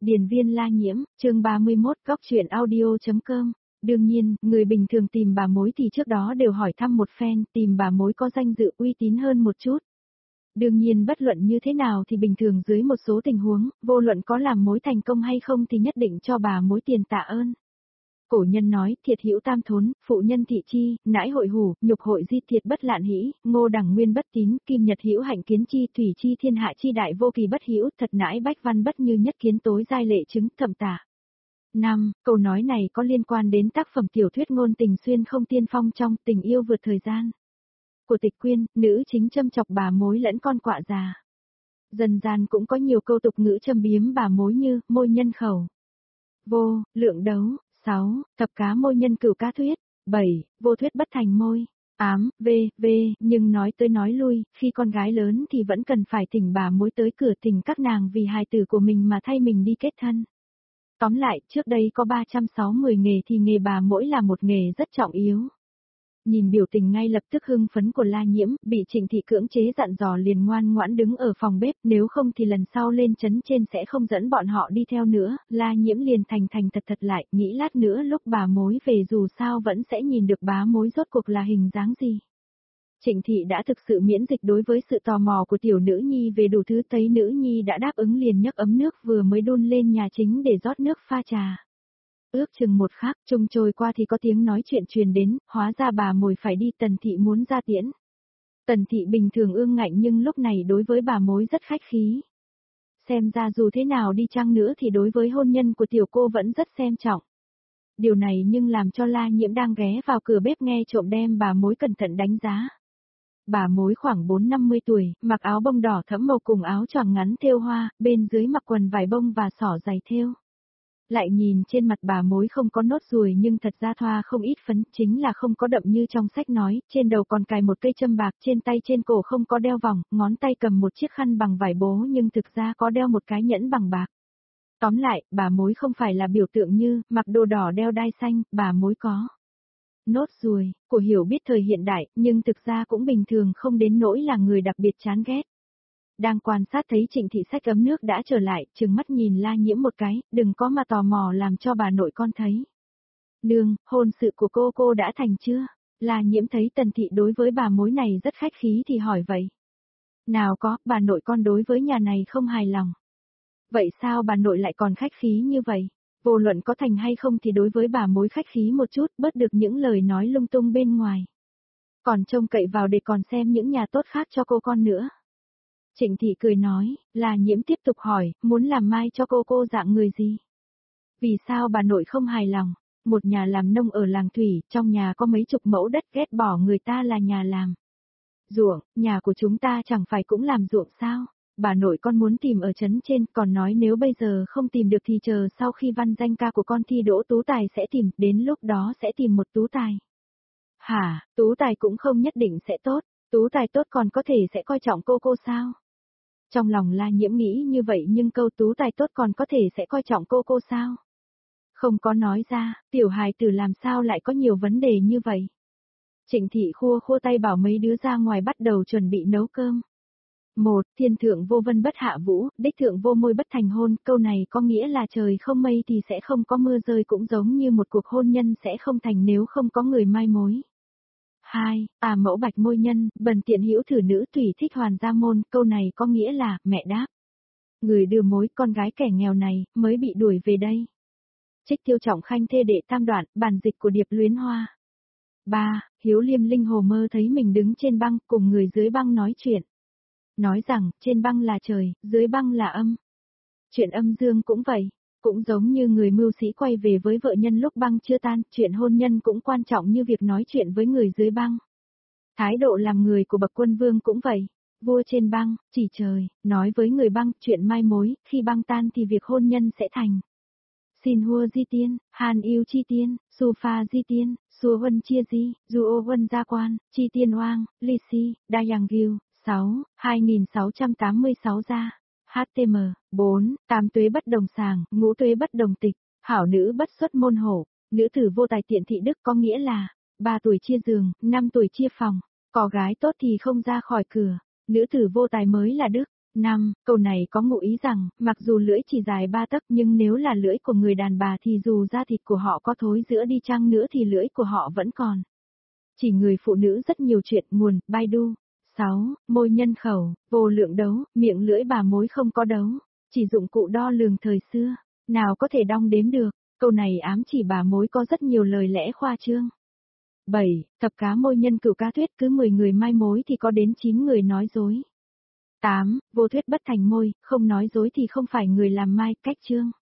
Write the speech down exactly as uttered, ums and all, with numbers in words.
Điền viên La Nhiễm, chương ba mươi mốt, góc truyện audio chấm com. Đương nhiên, người bình thường tìm bà mối thì trước đó đều hỏi thăm một phen, tìm bà mối có danh dự uy tín hơn một chút. Đương nhiên bất luận như thế nào thì bình thường dưới một số tình huống, vô luận có làm mối thành công hay không thì nhất định cho bà mối tiền tạ ơn. Cổ nhân nói, thiệt hữu tam thốn, phụ nhân thị chi, nãi hội hủ, nhục hội di thiệt bất lạn hĩ, ngô đẳng nguyên bất tín, kim nhật hữu hạnh kiến chi, thủy chi thiên hạ chi đại vô kỳ bất hữu, thật nãi bách văn bất như nhất kiến tối giai lệ chứng, thậm tả. năm. Câu nói này có liên quan đến tác phẩm tiểu thuyết ngôn tình xuyên không tiên phong trong Tình yêu vượt thời gian. Của Tịch Quyên, nữ chính châm chọc bà mối lẫn con quạ già. Dần gian cũng có nhiều câu tục ngữ châm biếm bà mối như, môi nhân khẩu. Vô, lượng đấu. sáu. Thập cá môi nhân cửu cá thuyết. bảy. Vô thuyết bất thành môi. Ám, v, v, nhưng nói tới nói lui, khi con gái lớn thì vẫn cần phải thỉnh bà mối tới cửa thỉnh các nàng vì hài tử của mình mà thay mình đi kết thân. Tóm lại, trước đây có ba trăm sáu mươi nghề thì nghề bà mối là một nghề rất trọng yếu. Nhìn biểu tình ngay lập tức hưng phấn của La Nhiễm, bị Trịnh Thị cưỡng chế dặn dò liền ngoan ngoãn đứng ở phòng bếp, nếu không thì lần sau lên trấn trên sẽ không dẫn bọn họ đi theo nữa. La Nhiễm liền thành thành thật thật lại, nghĩ lát nữa lúc bà mối về dù sao vẫn sẽ nhìn được bá mối rốt cuộc là hình dáng gì. Trịnh Thị đã thực sự miễn dịch đối với sự tò mò của tiểu nữ nhi về đủ thứ, thấy nữ nhi đã đáp ứng liền nhấc ấm nước vừa mới đun lên nhà chính để rót nước pha trà. Ước chừng một khắc chung trôi qua thì có tiếng nói chuyện truyền đến, hóa ra bà mối phải đi, Tần Thị muốn ra tiễn. Tần Thị bình thường ương ngạnh nhưng lúc này đối với bà mối rất khách khí. Xem ra dù thế nào đi chăng nữa thì đối với hôn nhân của tiểu cô vẫn rất xem trọng. Điều này nhưng làm cho La Nhiễm đang ghé vào cửa bếp nghe trộm đem bà mối cẩn thận đánh giá. Bà mối khoảng bốn năm mươi tuổi, mặc áo bông đỏ thẫm màu cùng áo choàng ngắn thêu hoa, bên dưới mặc quần vải bông và xỏ giày thêu. Lại nhìn trên mặt bà mối không có nốt ruồi nhưng thật ra thoa không ít phấn, chính là không có đậm như trong sách nói, trên đầu còn cài một cây châm bạc, trên tay trên cổ không có đeo vòng, ngón tay cầm một chiếc khăn bằng vải bố nhưng thực ra có đeo một cái nhẫn bằng bạc. Tóm lại, bà mối không phải là biểu tượng như, mặc đồ đỏ đeo đai xanh, bà mối có nốt ruồi, của hiểu biết thời hiện đại, nhưng thực ra cũng bình thường không đến nỗi là người đặc biệt chán ghét. Đang quan sát thấy Trịnh Thị xách ấm nước đã trở lại, trừng mắt nhìn La Nhiễm một cái, đừng có mà tò mò làm cho bà nội con thấy. Nương, hôn sự của cô cô đã thành chưa? La Nhiễm thấy Tần Thị đối với bà mối này rất khách khí thì hỏi vậy. Nào có, bà nội con đối với nhà này không hài lòng. Vậy sao bà nội lại còn khách khí như vậy? Vô luận có thành hay không thì đối với bà mối khách khí một chút, bớt được những lời nói lung tung bên ngoài. Còn trông cậy vào để còn xem những nhà tốt khác cho cô con nữa. Trịnh Thị cười nói, La Nhiễm tiếp tục hỏi, muốn làm mai cho cô cô dạng người gì? Vì sao bà nội không hài lòng? Một nhà làm nông ở làng Thủy, trong nhà có mấy chục mẫu đất, ghét bỏ người ta là nhà làm ruộng, nhà của chúng ta chẳng phải cũng làm ruộng sao? Bà nội con muốn tìm ở trấn trên, còn nói nếu bây giờ không tìm được thì chờ sau khi văn danh ca của con thi đỗ tú tài sẽ tìm, đến lúc đó sẽ tìm một tú tài. Hả, tú tài cũng không nhất định sẽ tốt, tú tài tốt còn có thể sẽ coi trọng cô cô sao? Trong lòng La Nhiễm nghĩ như vậy nhưng câu tú tài tốt còn có thể sẽ coi trọng cô cô sao? Không có nói ra, tiểu hài tử làm sao lại có nhiều vấn đề như vậy? Trịnh Thị khua khua tay bảo mấy đứa ra ngoài bắt đầu chuẩn bị nấu cơm. Một, thiên thượng vô vân bất hạ vũ, đích thượng vô môi bất thành hôn, câu này có nghĩa là trời không mây thì sẽ không có mưa rơi, cũng giống như một cuộc hôn nhân sẽ không thành nếu không có người mai mối. Hai, à mẫu bạch môi nhân, bần tiện hữu thử nữ tùy thích hoàn gia môn, câu này có nghĩa là, mẹ đáp. Người đưa mối con gái kẻ nghèo này, mới bị đuổi về đây. Trích Tiêu Trọng Khanh thê đệ tam đoạn, bản dịch của Điệp Luyến Hoa. Ba, Hiếu Liêm Linh hồ mơ thấy mình đứng trên băng, cùng người dưới băng nói chuyện. Nói rằng, trên băng là trời, dưới băng là âm. Chuyện âm dương cũng vậy, cũng giống như người mưu sĩ quay về với vợ nhân lúc băng chưa tan, chuyện hôn nhân cũng quan trọng như việc nói chuyện với người dưới băng. Thái độ làm người của bậc quân vương cũng vậy, vua trên băng, chỉ trời, nói với người băng chuyện mai mối, khi băng tan thì việc hôn nhân sẽ thành. Xin hua di tiên, hàn yêu chi tiên, su pha di tiên, xua huân chia di, du ô huân gia quan, chi tiên oang, ly si, đa yang gil. sáu, hai nghìn sáu trăm tám mươi sáu ra. hát tê em, bốn, tam tuế bất đồng sàng, ngũ tuế bất đồng tịch, hảo nữ bất xuất môn hổ, nữ tử vô tài tiện thị đức có nghĩa là, ba tuổi chia giường, năm tuổi chia phòng, có gái tốt thì không ra khỏi cửa, nữ tử vô tài mới là đức, năm. Câu này có ngụ ý rằng, mặc dù lưỡi chỉ dài ba tấc nhưng nếu là lưỡi của người đàn bà thì dù da thịt của họ có thối rữa đi chăng nữa thì lưỡi của họ vẫn còn. Chỉ người phụ nữ rất nhiều chuyện. Nguồn, Baidu. sáu. Môi nhân khẩu, vô lượng đấu, miệng lưỡi bà mối không có đấu, chỉ dụng cụ đo lường thời xưa, nào có thể đong đếm được. Câu này ám chỉ bà mối có rất nhiều lời lẽ khoa trương. bảy. Thập cá môi nhân cửu cá thuyết, cứ mười người mai mối thì có đến chín người nói dối. tám. Vô thuyết bất thành môi, không nói dối thì không phải người làm mai. Cách chương.